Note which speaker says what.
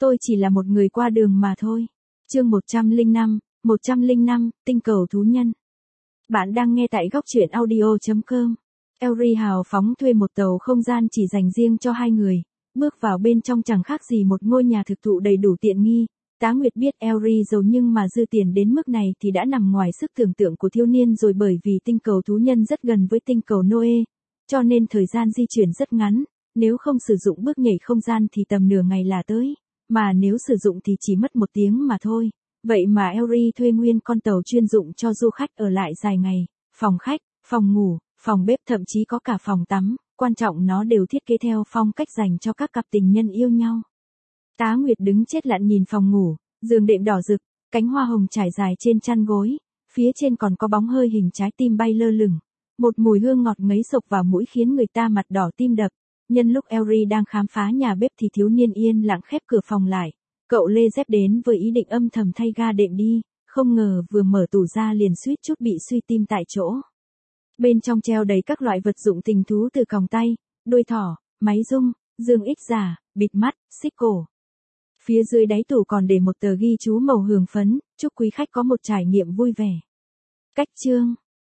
Speaker 1: Tôi chỉ là một người qua đường mà thôi. Chương 105, tinh cầu thú nhân. Bạn đang nghe tại góc truyện audio.com. Elry hào phóng thuê một tàu không gian chỉ dành riêng cho hai người. Bước vào bên trong chẳng khác gì một ngôi nhà thực thụ đầy đủ tiện nghi. Tá Nguyệt biết Elry giàu nhưng mà dư tiền đến mức này thì đã nằm ngoài sức tưởng tượng của thiếu niên rồi, bởi vì tinh cầu thú nhân rất gần với tinh cầu Noe, cho nên thời gian di chuyển rất ngắn. Nếu không sử dụng bước nhảy không gian thì tầm nửa ngày là tới, mà nếu sử dụng thì chỉ mất 1 tiếng mà thôi. Vậy mà Elry thuê nguyên con tàu chuyên dụng cho du khách ở lại dài ngày, phòng khách, phòng ngủ, phòng bếp, thậm chí có cả phòng tắm, quan trọng nó đều thiết kế theo phong cách dành cho các cặp tình nhân yêu nhau. Tá Nguyệt đứng chết lặng nhìn phòng ngủ, giường đệm đỏ rực, cánh hoa hồng trải dài trên chăn gối, phía trên còn có bóng hơi hình trái tim bay lơ lửng. Một mùi hương ngọt ngấy xộc vào mũi khiến người ta mặt đỏ tim đập. Nhân lúc Elry đang khám phá nhà bếp thì thiếu niên yên lặng khép cửa phòng lại. Cậu lê dép đến với ý định âm thầm thay ga đệm đi, không ngờ vừa mở tủ ra liền suýt chút bị suy tim tại chỗ. Bên trong treo đầy các loại vật dụng tình thú từ còng tay, đuôi thỏ, máy rung, dương ích giả, bịt mắt, xích cổ. Phía dưới đáy tủ còn để một tờ ghi chú màu hường phấn, chúc quý khách có một trải nghiệm vui vẻ. Cách chương.